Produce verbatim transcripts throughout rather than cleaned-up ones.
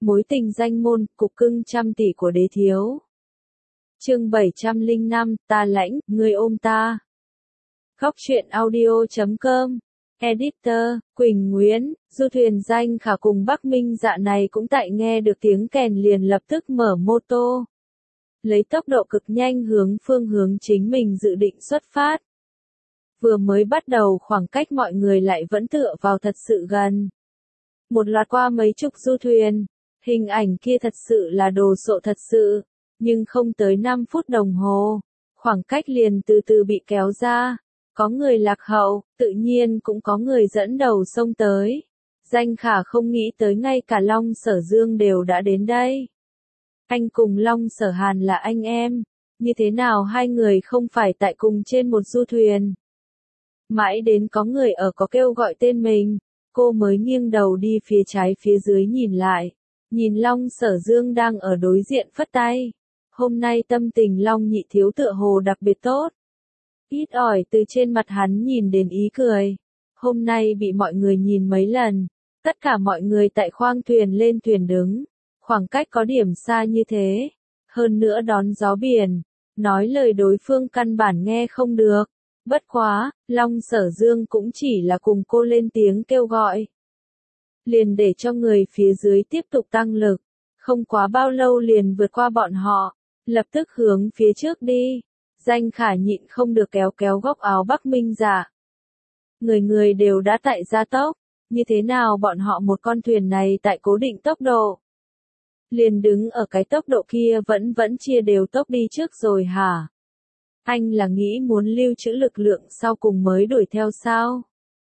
Mối tình danh môn, cục cưng trăm tỷ của đế thiếu. Chương bảy trăm lẻ năm, ta lãnh, ngươi ôm ta. Góc truyện audio chấm com. Editor, Quỳnh Nguyễn, du thuyền Danh Khả cùng Bắc Minh Dạ này cũng tại nghe được tiếng kèn liền lập tức mở mô tô. Lấy tốc độ cực nhanh hướng phương hướng chính mình dự định xuất phát. Vừa mới bắt đầu khoảng cách mọi người lại vẫn tựa vào thật sự gần. Một loạt qua mấy chục du thuyền, hình ảnh kia thật sự là đồ sộ thật sự, nhưng không tới năm phút đồng hồ, khoảng cách liền từ từ bị kéo ra. Có người lạc hậu, tự nhiên cũng có người dẫn đầu xông tới. Danh Khả không nghĩ tới ngay cả Long Sở Dương đều đã đến đây. Anh cùng Long Sở Hàn là anh em, như thế nào hai người không phải tại cùng trên một du thuyền. Mãi đến có người ở có kêu gọi tên mình, cô mới nghiêng đầu đi phía trái phía dưới nhìn lại, nhìn Long Sở Dương đang ở đối diện phất tay. Hôm nay tâm tình Long nhị thiếu tựa hồ đặc biệt tốt. Ít ỏi từ trên mặt hắn nhìn đến ý cười. Hôm nay bị mọi người nhìn mấy lần, tất cả mọi người tại khoang thuyền lên thuyền đứng, khoảng cách có điểm xa như thế, hơn nữa đón gió biển, nói lời đối phương căn bản nghe không được. Bất quá, Long Sở Dương cũng chỉ là cùng cô lên tiếng kêu gọi. Liền để cho người phía dưới tiếp tục tăng lực, không quá bao lâu liền vượt qua bọn họ, lập tức hướng phía trước đi. Danh Khả nhịn không được kéo kéo góc áo Bắc Minh Dạ. Người người đều đã tại gia tốc, như thế nào bọn họ một con thuyền này tại cố định tốc độ. Liền đứng ở cái tốc độ kia vẫn vẫn chia đều tốc đi trước rồi hả? Anh là nghĩ muốn lưu trữ lực lượng sau cùng mới đuổi theo sao?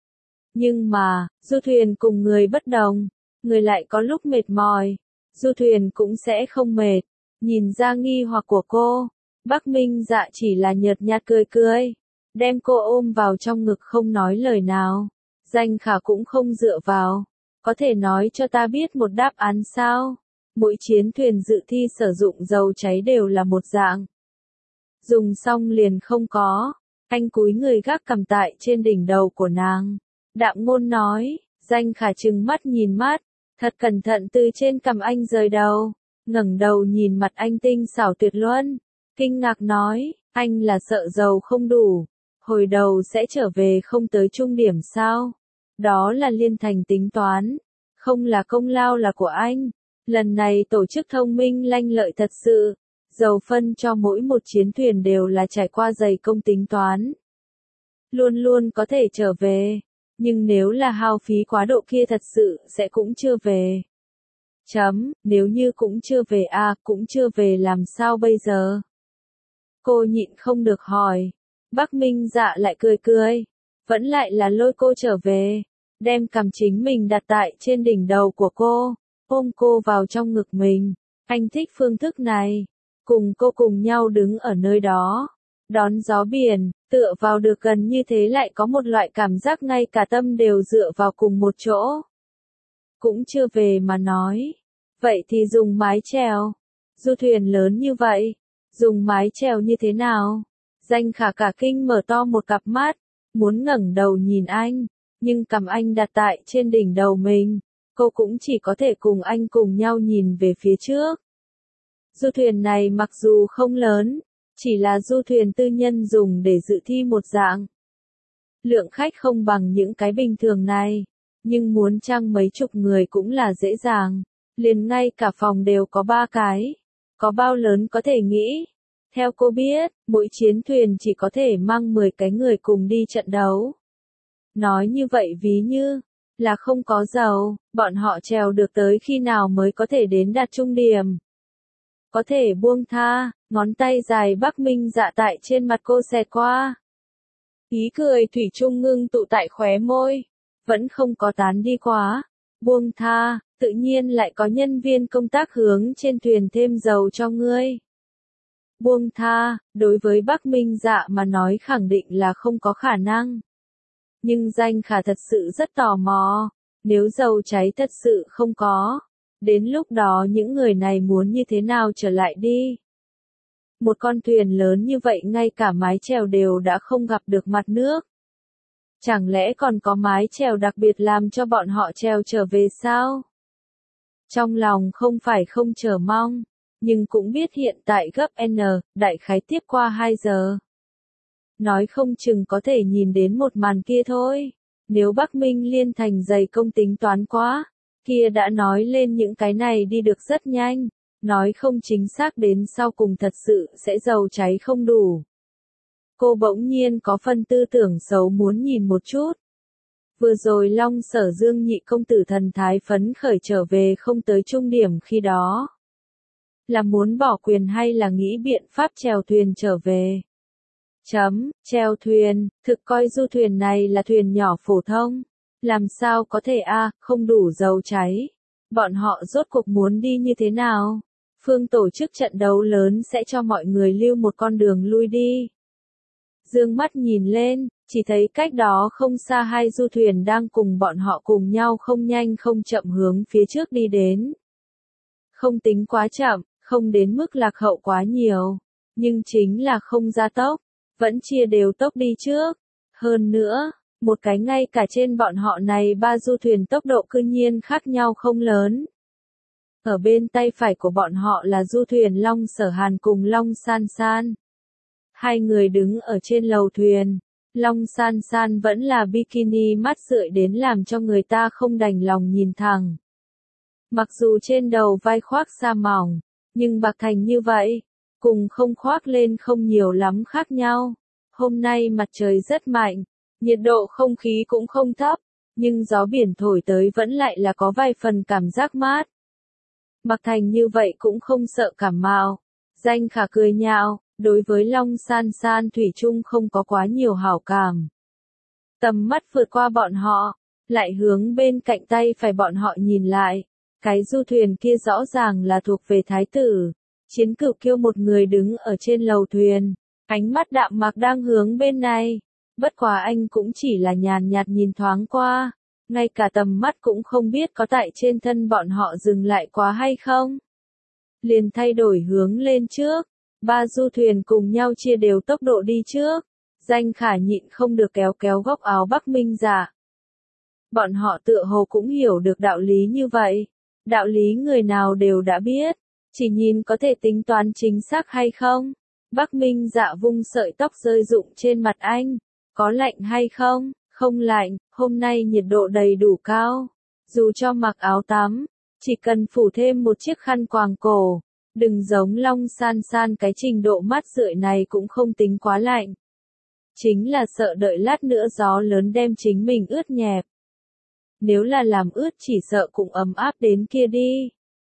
Nhưng mà, du thuyền cùng người bất đồng, người lại có lúc mệt mỏi, du thuyền cũng sẽ không mệt. Nhìn ra nghi hoặc của cô, Bắc Minh Dạ chỉ là nhợt nhạt cười cười, đem cô ôm vào trong ngực không nói lời nào. Danh Khả cũng không dựa vào, có thể nói cho ta biết một đáp án sao? Mỗi chiến thuyền dự thi sử dụng dầu cháy đều là một dạng. Dùng xong liền không có. Anh cúi người gác cằm tại trên đỉnh đầu của nàng. Đạm ngôn nói. Danh Khả trừng mắt nhìn mắt, thật cẩn thận từ trên cằm anh rời đầu, ngẩng đầu nhìn mặt anh tinh xảo tuyệt luân, kinh ngạc nói, anh là sợ dầu không đủ, hồi đầu sẽ trở về không tới trung điểm sao? Đó là Liên Thành tính toán, không là công lao là của anh. Lần này tổ chức thông minh lanh lợi thật sự. Dầu phân cho mỗi một chiến thuyền đều là trải qua dày công tính toán. Luôn luôn có thể trở về, nhưng nếu là hao phí quá độ kia thật sự sẽ cũng chưa về. Chấm, nếu như cũng chưa về à, cũng chưa về làm sao bây giờ? Cô nhịn không được hỏi. Bắc Minh Dạ lại cười cười, vẫn lại là lôi cô trở về, đem cằm chính mình đặt tại trên đỉnh đầu của cô, ôm cô vào trong ngực mình. Anh thích phương thức này. Cùng cô cùng nhau đứng ở nơi đó, đón gió biển, tựa vào được gần như thế lại có một loại cảm giác ngay cả tâm đều dựa vào cùng một chỗ. Cũng chưa về mà nói, vậy thì dùng mái chèo, du thuyền lớn như vậy, dùng mái chèo như thế nào? Danh Khả cả kinh mở to một cặp mắt, muốn ngẩng đầu nhìn anh, nhưng cằm anh đặt tại trên đỉnh đầu mình, cô cũng chỉ có thể cùng anh cùng nhau nhìn về phía trước. Du thuyền này mặc dù không lớn, chỉ là du thuyền tư nhân dùng để dự thi một dạng. Lượng khách không bằng những cái bình thường này, nhưng muốn trang mấy chục người cũng là dễ dàng, liền ngay cả phòng đều có ba cái. Có bao lớn có thể nghĩ. Theo cô biết, mỗi chiến thuyền chỉ có thể mang mười cái người cùng đi trận đấu. Nói như vậy ví như là không có dầu, bọn họ trèo được tới khi nào mới có thể đến đạt trung điểm. Có thể buông tha, ngón tay dài Bắc Minh Dạ tại trên mặt cô xẹt qua. Ý cười thủy chung ngưng tụ tại khóe môi, vẫn không có tán đi quá. Buông tha, tự nhiên lại có nhân viên công tác hướng trên thuyền thêm dầu cho ngươi. Buông tha, đối với Bắc Minh Dạ mà nói khẳng định là không có khả năng. Nhưng Danh Khả thật sự rất tò mò, nếu dầu cháy thật sự không có, đến lúc đó những người này muốn như thế nào trở lại đi? Một con thuyền lớn như vậy ngay cả mái chèo đều đã không gặp được mặt nước. Chẳng lẽ còn có mái chèo đặc biệt làm cho bọn họ chèo trở về sao? Trong lòng không phải không chờ mong, nhưng cũng biết hiện tại gấp N, đại khái tiếp qua hai giờ. Nói không chừng có thể nhìn đến một màn kia thôi. Nếu Bắc Minh Liên thành dày công tính toán quá, kia đã nói lên những cái này đi được rất nhanh, nói không chính xác đến sau cùng thật sự sẽ dầu cháy không đủ. Cô bỗng nhiên có phân tư tưởng xấu muốn nhìn một chút. Vừa rồi Long Sở Dương nhị công tử thần thái phấn khởi trở về không tới trung điểm khi đó. Là muốn bỏ quyền hay là nghĩ biện pháp chèo thuyền trở về? Chấm, chèo thuyền, thực coi du thuyền này là thuyền nhỏ phổ thông. Làm sao có thể a, à, không đủ dầu cháy. Bọn họ rốt cuộc muốn đi như thế nào? Phương tổ chức trận đấu lớn sẽ cho mọi người lưu một con đường lui đi. Dương mắt nhìn lên, chỉ thấy cách đó không xa hai du thuyền đang cùng bọn họ cùng nhau không nhanh không chậm hướng phía trước đi đến. Không tính quá chậm, không đến mức lạc hậu quá nhiều, nhưng chính là không gia tốc, vẫn chia đều tốc đi trước. Hơn nữa, một cái ngay cả trên bọn họ này ba du thuyền tốc độ cư nhiên khác nhau không lớn. Ở bên tay phải của bọn họ là du thuyền Long Sở Hàn cùng Long San San. Hai người đứng ở trên lầu thuyền, Long San San vẫn là bikini mắt rượi đến làm cho người ta không đành lòng nhìn thẳng. Mặc dù trên đầu vai khoác sa mỏng, nhưng bạc thành như vậy, cùng không khoác lên không nhiều lắm khác nhau. Hôm nay mặt trời rất mạnh, nhiệt độ không khí cũng không thấp, nhưng gió biển thổi tới vẫn lại là có vài phần cảm giác mát. Mặc thành như vậy cũng không sợ cảm mạo. Danh Khả cười nhạo, đối với Long San San thủy chung không có quá nhiều hảo cảm. Tầm mắt vượt qua bọn họ, lại hướng bên cạnh tay phải bọn họ nhìn lại. Cái du thuyền kia rõ ràng là thuộc về thái tử. Chiến Cửu Kiêu một người đứng ở trên lầu thuyền, ánh mắt đạm mạc đang hướng bên này. Bất quá anh cũng chỉ là nhàn nhạt nhìn thoáng qua, ngay cả tầm mắt cũng không biết có tại trên thân bọn họ dừng lại quá hay không. Liền thay đổi hướng lên trước, ba du thuyền cùng nhau chia đều tốc độ đi trước. Danh Khả nhịn không được kéo kéo góc áo Bắc Minh Dạ. Bọn họ tựa hồ cũng hiểu được đạo lý như vậy. Đạo lý người nào đều đã biết, chỉ nhìn có thể tính toán chính xác hay không. Bắc Minh Dạ vung sợi tóc rơi rụng trên mặt anh. Có lạnh hay không? Không lạnh, hôm nay nhiệt độ đầy đủ cao. Dù cho mặc áo tắm, chỉ cần phủ thêm một chiếc khăn quàng cổ. Đừng giống Long San San, cái trình độ mát rượi này cũng không tính quá lạnh. Chính là sợ đợi lát nữa gió lớn đem chính mình ướt nhẹp. Nếu là làm ướt chỉ sợ cũng ấm áp đến kia đi.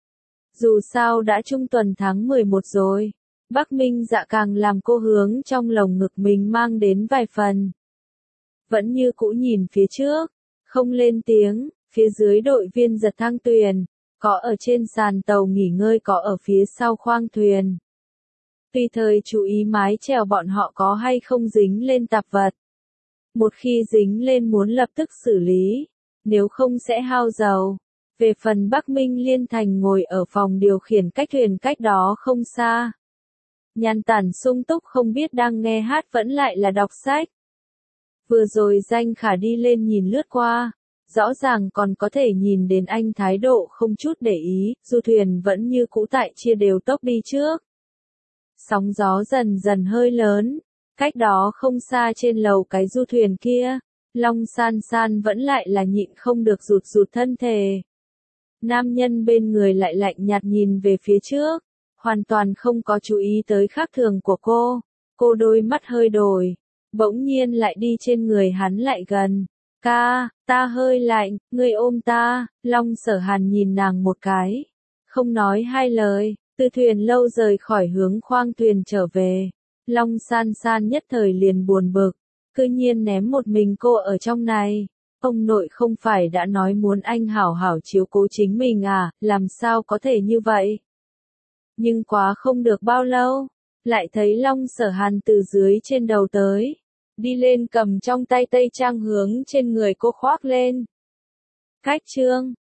Dù sao đã trung tuần tháng mười một rồi, Bắc Minh Dạ càng làm cô hướng trong lồng ngực mình mang đến vài phần. Vẫn như cũ nhìn phía trước, không lên tiếng, phía dưới đội viên giật thang thuyền, có ở trên sàn tàu nghỉ ngơi, có ở phía sau khoang thuyền. Tùy thời chú ý mái chèo bọn họ có hay không dính lên tạp vật. Một khi dính lên muốn lập tức xử lý, nếu không sẽ hao dầu. Về phần Bắc Minh Liên Thành ngồi ở phòng điều khiển cách thuyền cách đó không xa. Nhàn tản sung túc không biết đang nghe hát vẫn lại là đọc sách. Vừa rồi Danh Khả đi lên nhìn lướt qua, rõ ràng còn có thể nhìn đến anh thái độ không chút để ý, du thuyền vẫn như cũ tại chia đều tốc đi trước. Sóng gió dần dần hơi lớn, cách đó không xa trên lầu cái du thuyền kia, Long San San vẫn lại là nhịn không được rụt rụt thân thể. Nam nhân bên người lại lạnh nhạt nhìn về phía trước, hoàn toàn không có chú ý tới khác thường của cô. Cô đôi mắt hơi đổi, bỗng nhiên lại đi trên người hắn lại gần. Ca, ta hơi lạnh, ngươi ôm ta. Long Sở Hàn nhìn nàng một cái, không nói hai lời, từ thuyền lâu rời khỏi hướng khoang thuyền trở về. Long San San nhất thời liền buồn bực, cư nhiên ném một mình cô ở trong này. Ông nội không phải đã nói muốn anh hảo hảo chiếu cố chính mình à, làm sao có thể như vậy? Nhưng quá không được bao lâu, lại thấy Long Sở Hàn từ dưới trên đầu tới, đi lên cầm trong tay tây trang hướng trên người cô khoác lên. Cách chương